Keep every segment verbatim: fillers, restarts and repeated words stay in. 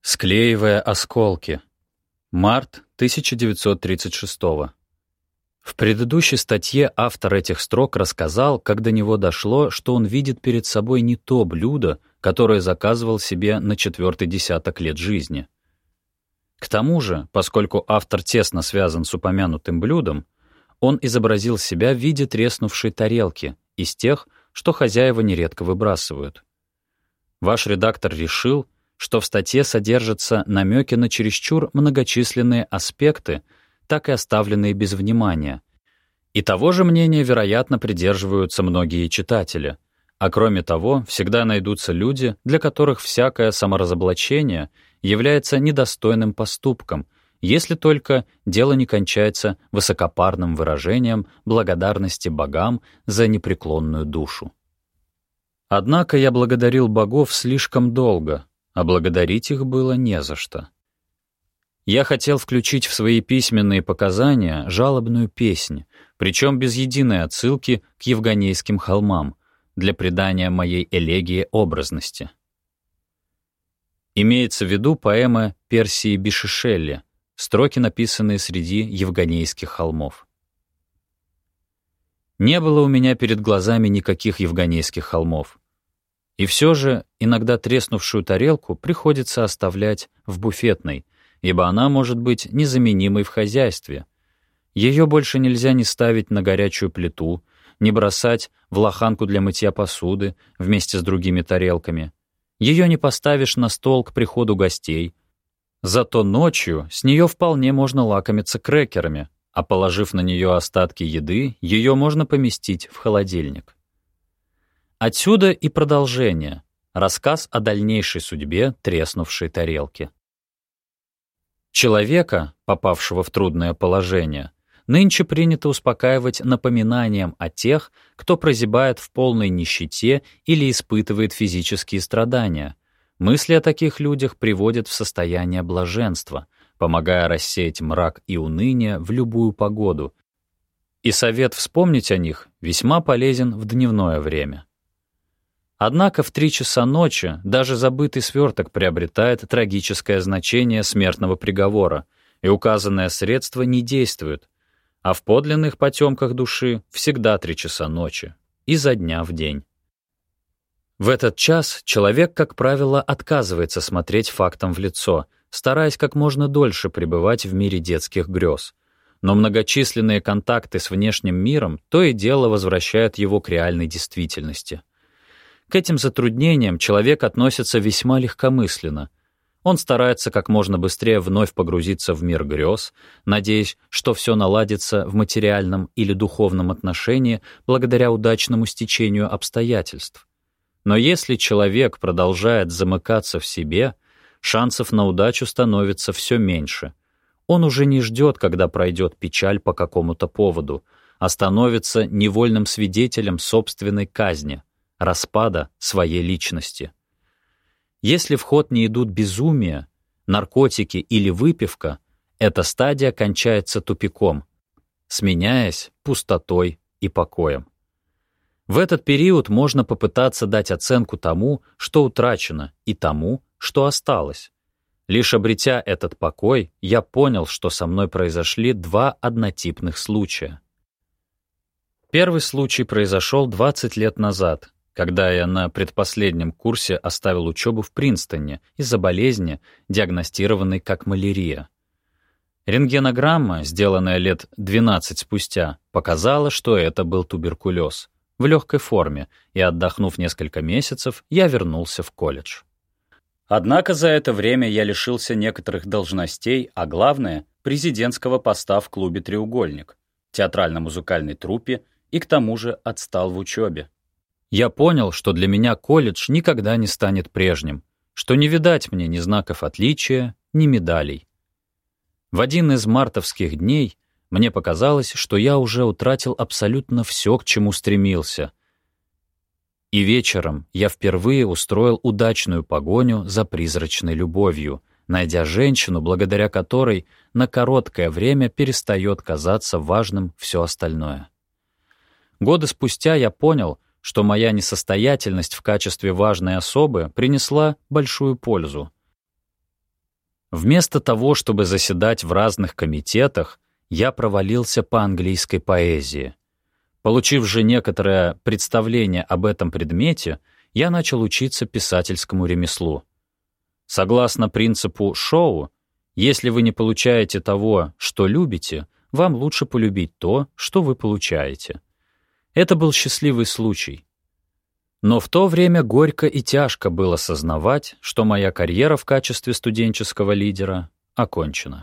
Склеивая осколки. Март тысяча девятьсот тридцать шестого. В предыдущей статье автор этих строк рассказал, как до него дошло, что он видит перед собой не то блюдо, которое заказывал себе на четвертый десяток лет жизни. К тому же, поскольку автор тесно связан с упомянутым блюдом, он изобразил себя в виде треснувшей тарелки из тех, что хозяева нередко выбрасывают. Ваш редактор решил, что в статье содержатся намеки на чересчур многочисленные аспекты, так и оставленные без внимания. И того же мнения, вероятно, придерживаются многие читатели. А кроме того, всегда найдутся люди, для которых всякое саморазоблачение является недостойным поступком, если только дело не кончается высокопарным выражением благодарности богам за непреклонную душу. Однако я благодарил богов слишком долго, а благодарить их было не за что. Я хотел включить в свои письменные показания жалобную песнь, причем без единой отсылки к Евганейским холмам, для придания моей элегии образности. Имеется в виду поэма Персии Бишишелли, строки, написанные среди Евганейских холмов. Не было у меня перед глазами никаких Евганейских холмов. И все же иногда треснувшую тарелку приходится оставлять в буфетной, ибо она может быть незаменимой в хозяйстве. Ее больше нельзя ни ставить на горячую плиту, ни бросать в лоханку для мытья посуды вместе с другими тарелками. Ее не поставишь на стол к приходу гостей. Зато ночью с нее вполне можно лакомиться крекерами, а положив на нее остатки еды, ее можно поместить в холодильник. Отсюда и продолжение, рассказ о дальнейшей судьбе треснувшей тарелки. Человека, попавшего в трудное положение, нынче принято успокаивать напоминанием о тех, кто прозябает в полной нищете или испытывает физические страдания. Мысли о таких людях приводят в состояние блаженства, помогая рассеять мрак и уныние в любую погоду. И совет вспомнить о них весьма полезен в дневное время. Однако в три часа ночи даже забытый сверток приобретает трагическое значение смертного приговора, и указанное средство не действует, а в подлинных потемках души всегда три часа ночи, изо дня в день. В этот час человек, как правило, отказывается смотреть фактам в лицо, стараясь как можно дольше пребывать в мире детских грез. Но многочисленные контакты с внешним миром то и дело возвращают его к реальной действительности. К этим затруднениям человек относится весьма легкомысленно. Он старается как можно быстрее вновь погрузиться в мир грез, надеясь, что все наладится в материальном или духовном отношении благодаря удачному стечению обстоятельств. Но если человек продолжает замыкаться в себе, шансов на удачу становится все меньше. Он уже не ждет, когда пройдет печаль по какому-то поводу, а становится невольным свидетелем собственной казни, распада своей личности. Если в ход не идут безумие, наркотики или выпивка, эта стадия кончается тупиком, сменяясь пустотой и покоем. В этот период можно попытаться дать оценку тому, что утрачено, и тому, что осталось. Лишь обретя этот покой, я понял, что со мной произошли два однотипных случая. Первый случай произошел двадцать лет назад, когда я на предпоследнем курсе оставил учебу в Принстоне из-за болезни, диагностированной как малярия. Рентгенограмма, сделанная лет двенадцать спустя, показала, что это был туберкулез в легкой форме, и, отдохнув несколько месяцев, я вернулся в колледж. Однако за это время я лишился некоторых должностей, а главное — президентского поста в клубе «Треугольник», театрально-музыкальной труппе, и к тому же отстал в учебе. Я понял, что для меня колледж никогда не станет прежним, что не видать мне ни знаков отличия, ни медалей. В один из мартовских дней мне показалось, что я уже утратил абсолютно все, к чему стремился. И вечером я впервые устроил удачную погоню за призрачной любовью, найдя женщину, благодаря которой на короткое время перестает казаться важным все остальное. Годы спустя я понял, что моя несостоятельность в качестве важной особы принесла большую пользу. Вместо того, чтобы заседать в разных комитетах, я провалился по английской поэзии. Получив же некоторое представление об этом предмете, я начал учиться писательскому ремеслу. Согласно принципу Шоу, если вы не получаете того, что любите, вам лучше полюбить то, что вы получаете. Это был счастливый случай. Но в то время горько и тяжко было сознавать, что моя карьера в качестве студенческого лидера окончена.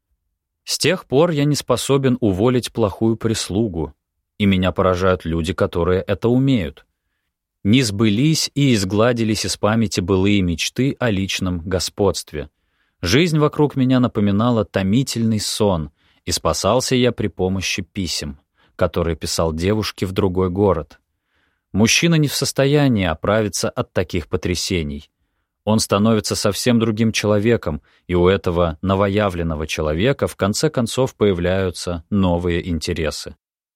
С тех пор я не способен уволить плохую прислугу, и меня поражают люди, которые это умеют. Не сбылись и изгладились из памяти былые мечты о личном господстве. Жизнь вокруг меня напоминала томительный сон, и спасался я при помощи писем, которые писал девушке в другой город. Мужчина не в состоянии оправиться от таких потрясений. Он становится совсем другим человеком, и у этого новоявленного человека в конце концов появляются новые интересы.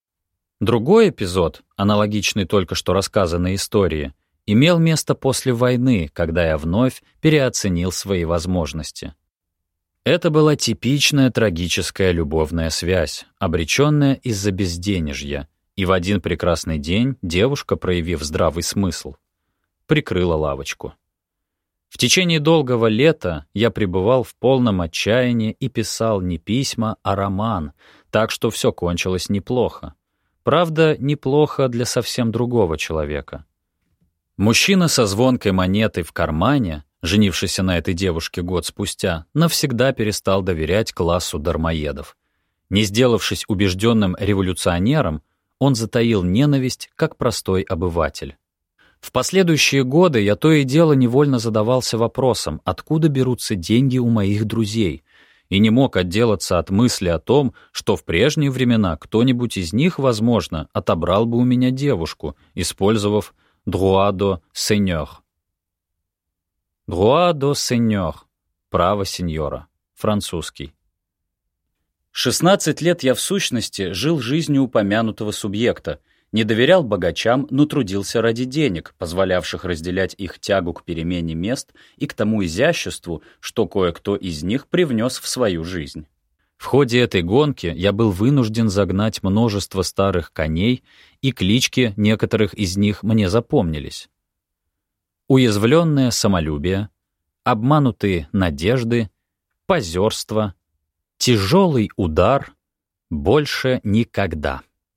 Другой эпизод, аналогичный только что рассказанной истории, имел место после войны, когда я вновь переоценил свои возможности. Это была типичная трагическая любовная связь, обреченная из-за безденежья, и в один прекрасный день девушка, проявив здравый смысл, прикрыла лавочку. В течение долгого лета я пребывал в полном отчаянии и писал не письма, а роман, так что все кончилось неплохо. Правда, неплохо для совсем другого человека. Мужчина со звонкой монетой в кармане, женившийся на этой девушке год спустя, навсегда перестал доверять классу дармоедов. Не сделавшись убежденным революционером, он затаил ненависть, как простой обыватель. В последующие годы я то и дело невольно задавался вопросом, откуда берутся деньги у моих друзей, и не мог отделаться от мысли о том, что в прежние времена кто-нибудь из них, возможно, отобрал бы у меня девушку, использовав «droit de seigneur». «Droit de seigneur» — «право сеньора», французский. шестнадцать лет я в сущности жил жизнью упомянутого субъекта, не доверял богачам, но трудился ради денег, позволявших разделять их тягу к перемене мест и к тому изяществу, что кое-кто из них привнес в свою жизнь. В ходе этой гонки я был вынужден загнать множество старых коней, и клички некоторых из них мне запомнились. Уязвленное самолюбие, обманутые надежды, позерство, тяжелый удар, больше никогда.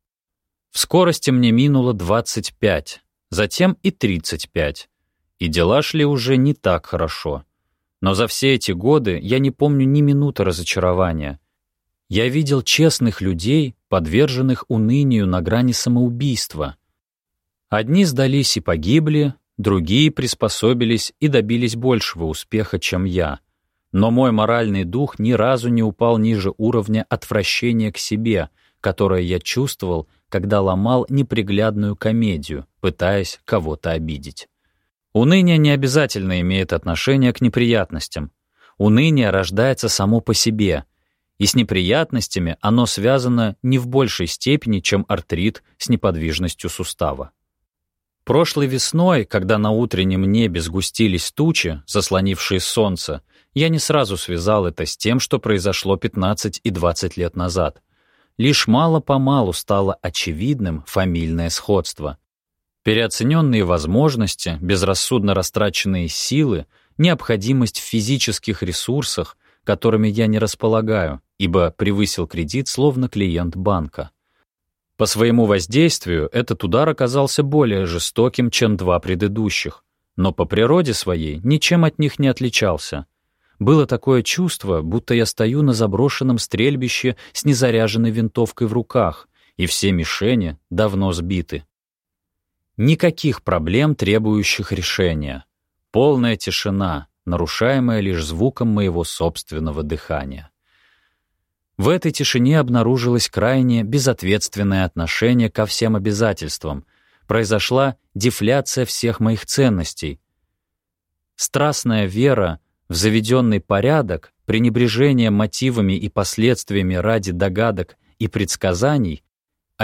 В скорости мне минуло двадцать пять, затем и тридцать пять, и дела шли уже не так хорошо. Но за все эти годы я не помню ни минуты разочарования. Я видел честных людей, подверженных унынию на грани самоубийства. Одни сдались и погибли, другие приспособились и добились большего успеха, чем я. Но мой моральный дух ни разу не упал ниже уровня отвращения к себе, которое я чувствовал, когда ломал неприглядную комедию, пытаясь кого-то обидеть. Уныние не обязательно имеет отношение к неприятностям. Уныние рождается само по себе, и с неприятностями оно связано не в большей степени, чем артрит с неподвижностью сустава. Прошлой весной, когда на утреннем небе сгустились тучи, заслонившие солнце, я не сразу связал это с тем, что произошло пятнадцать и двадцать лет назад. Лишь мало-помалу стало очевидным фамильное сходство. Переоцененные возможности, безрассудно растраченные силы, необходимость в физических ресурсах, которыми я не располагаю, ибо превысил кредит словно клиент банка. По своему воздействию этот удар оказался более жестоким, чем два предыдущих, но по природе своей ничем от них не отличался. Было такое чувство, будто я стою на заброшенном стрельбище с незаряженной винтовкой в руках, и все мишени давно сбиты. Никаких проблем, требующих решения. Полная тишина, нарушаемая лишь звуком моего собственного дыхания. В этой тишине обнаружилось крайне безответственное отношение ко всем обязательствам. Произошла дефляция всех моих ценностей. Страстная вера в заведенный порядок, пренебрежение мотивами и последствиями ради догадок и предсказаний,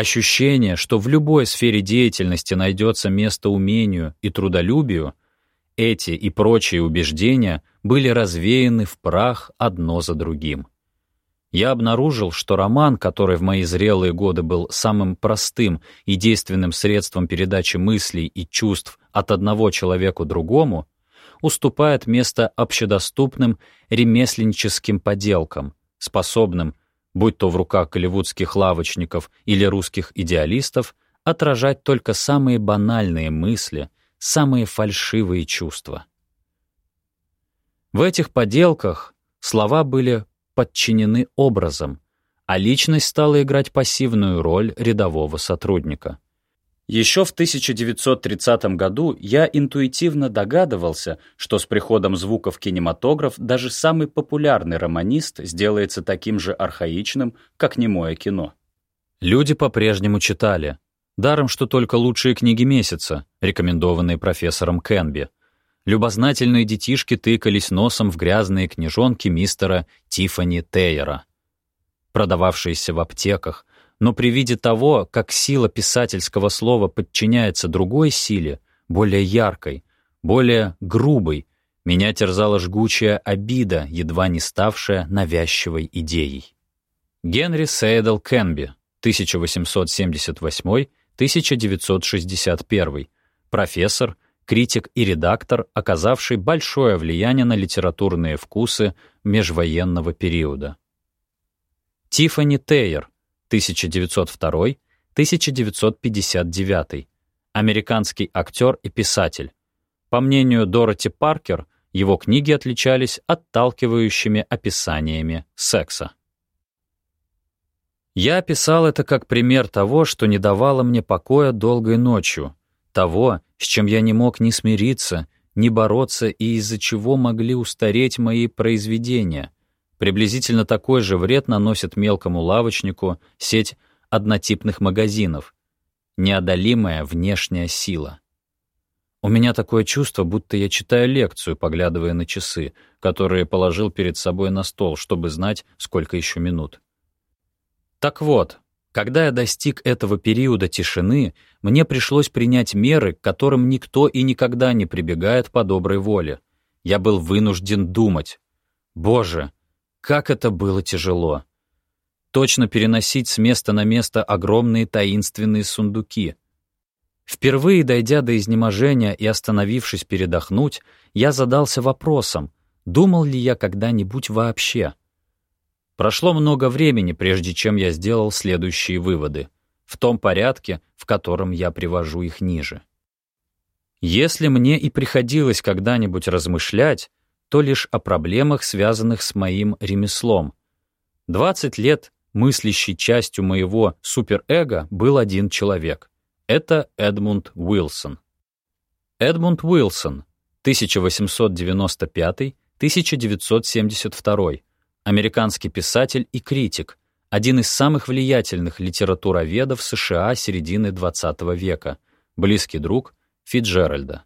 ощущение, что в любой сфере деятельности найдется место умению и трудолюбию, Эти и прочие убеждения были развеяны в прах одно за другим. Я обнаружил, что роман, который в мои зрелые годы был самым простым и действенным средством передачи мыслей и чувств от одного человеку другому, уступает место общедоступным ремесленническим поделкам, способным, будь то в руках голливудских лавочников или русских идеалистов, отражать только самые банальные мысли, самые фальшивые чувства. В этих поделках слова были подчинены образом, а личность стала играть пассивную роль рядового сотрудника. Еще в тысяча девятьсот тридцатом году я интуитивно догадывался, что с приходом звука в кинематограф даже самый популярный романист сделается таким же архаичным, как немое кино. Люди по-прежнему читали, даром что только лучшие книги месяца, рекомендованные профессором Кенби. Любознательные детишки тыкались носом в грязные книжонки мистера Тиффани Тейера, продававшиеся в аптеках, но при виде того, как сила писательского слова подчиняется другой силе, более яркой, более грубой, меня терзала жгучая обида, едва не ставшая навязчивой идеей. Генри Сейдл Кенби, тысяча восемьсот семьдесят восьмой — тысяча девятьсот шестьдесят первый, профессор, критик и редактор, оказавший большое влияние на литературные вкусы межвоенного периода. Тиффани Тейер, тысяча девятьсот второй — тысяча девятьсот пятьдесят девятый, американский актер и писатель. По мнению Дороти Паркер, его книги отличались отталкивающими описаниями секса. Я описал это как пример того, что не давало мне покоя долгой ночью, того, с чем я не мог ни смириться, ни бороться и из-за чего могли устареть мои произведения. Приблизительно такой же вред наносит мелкому лавочнику сеть однотипных магазинов. Неодолимая внешняя сила. У меня такое чувство, будто я читаю лекцию, поглядывая на часы, которые положил перед собой на стол, чтобы знать, сколько еще минут. Так вот, когда я достиг этого периода тишины, мне пришлось принять меры, к которым никто и никогда не прибегает по доброй воле. Я был вынужден думать. Боже, как это было тяжело! Точно переносить с места на место огромные таинственные сундуки. Впервые дойдя до изнеможения и остановившись передохнуть, я задался вопросом, думал ли я когда-нибудь вообще. Прошло много времени, прежде чем я сделал следующие выводы, в том порядке, в котором я привожу их ниже. Если мне и приходилось когда-нибудь размышлять, то лишь о проблемах, связанных с моим ремеслом. двадцать лет мыслящей частью моего суперэго был один человек. Это Эдмунд Уилсон. Эдмунд Уилсон, тысяча восемьсот девяносто пятый — тысяча девятьсот семьдесят второй, американский писатель и критик, один из самых влиятельных литературоведов США середины двадцатого века, близкий друг Фицджеральда.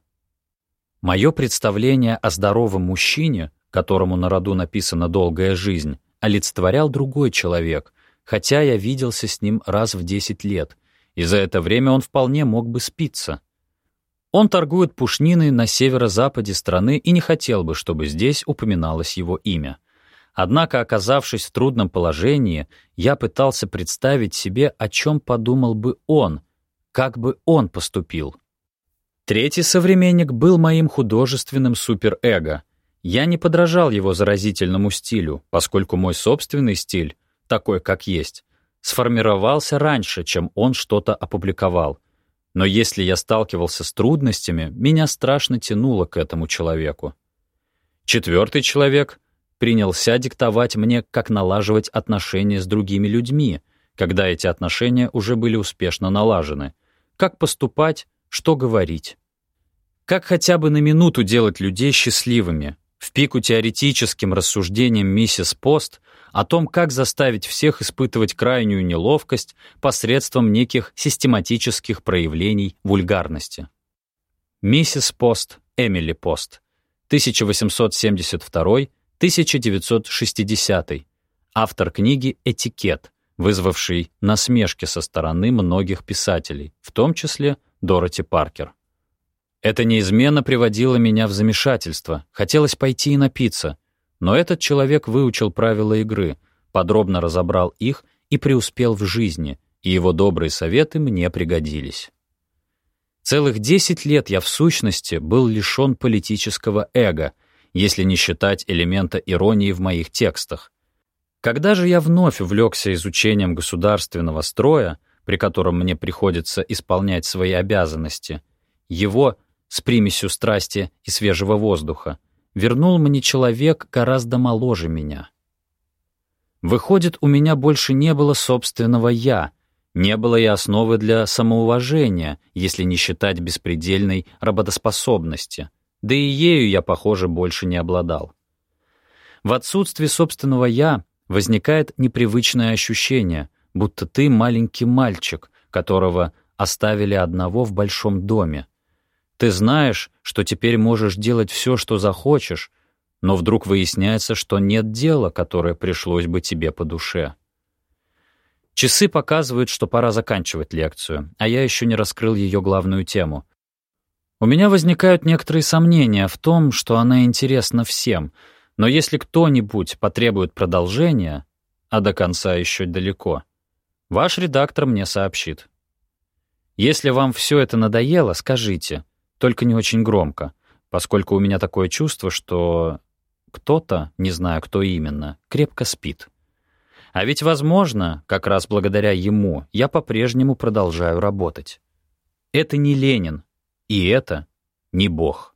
Мое представление о здоровом мужчине, которому на роду написана долгая жизнь, олицетворял другой человек, хотя я виделся с ним раз в десять лет, и за это время он вполне мог бы спиться. Он торгует пушниной на северо-западе страны и не хотел бы, чтобы здесь упоминалось его имя. Однако, оказавшись в трудном положении, я пытался представить себе, о чем подумал бы он, как бы он поступил. Третий современник был моим художественным суперэго. Я не подражал его заразительному стилю, поскольку мой собственный стиль, такой как есть, сформировался раньше, чем он что-то опубликовал. Но если я сталкивался с трудностями, меня страшно тянуло к этому человеку. Четвертый человек принялся диктовать мне, как налаживать отношения с другими людьми, когда эти отношения уже были успешно налажены, как поступать, что говорить. Как хотя бы на минуту делать людей счастливыми, в пику теоретическим рассуждениям миссис Пост о том, как заставить всех испытывать крайнюю неловкость посредством неких систематических проявлений вульгарности. Миссис Пост, Эмили Пост, тысяча восемьсот семьдесят второй — тысяча девятьсот шестидесятый, автор книги «Этикет», вызвавший насмешки со стороны многих писателей, в том числе Дороти Паркер. Это неизменно приводило меня в замешательство. Хотелось пойти и напиться. Но этот человек выучил правила игры, подробно разобрал их и преуспел в жизни, и его добрые советы мне пригодились. Целых десять лет я в сущности был лишен политического эго, если не считать элемента иронии в моих текстах. Когда же я вновь увлекся изучением государственного строя, при котором мне приходится исполнять свои обязанности, его, с примесью страсти и свежего воздуха, вернул мне человек гораздо моложе меня. Выходит, у меня больше не было собственного «я», не было и основы для самоуважения, если не считать беспредельной работоспособности, да и ею я, похоже, больше не обладал. В отсутствии собственного «я» возникает непривычное ощущение, будто ты маленький мальчик, которого оставили одного в большом доме. Ты знаешь, что теперь можешь делать все, что захочешь, но вдруг выясняется, что нет дела, которое пришлось бы тебе по душе. Часы показывают, что пора заканчивать лекцию, а я еще не раскрыл ее главную тему. У меня возникают некоторые сомнения в том, что она интересна всем, но если кто-нибудь потребует продолжения, а до конца еще далеко, ваш редактор мне сообщит. Если вам все это надоело, скажите, только не очень громко, поскольку у меня такое чувство, что кто-то, не знаю, кто именно, крепко спит. А ведь, возможно, как раз благодаря ему я по-прежнему продолжаю работать. Это не Ленин, и это не Бог.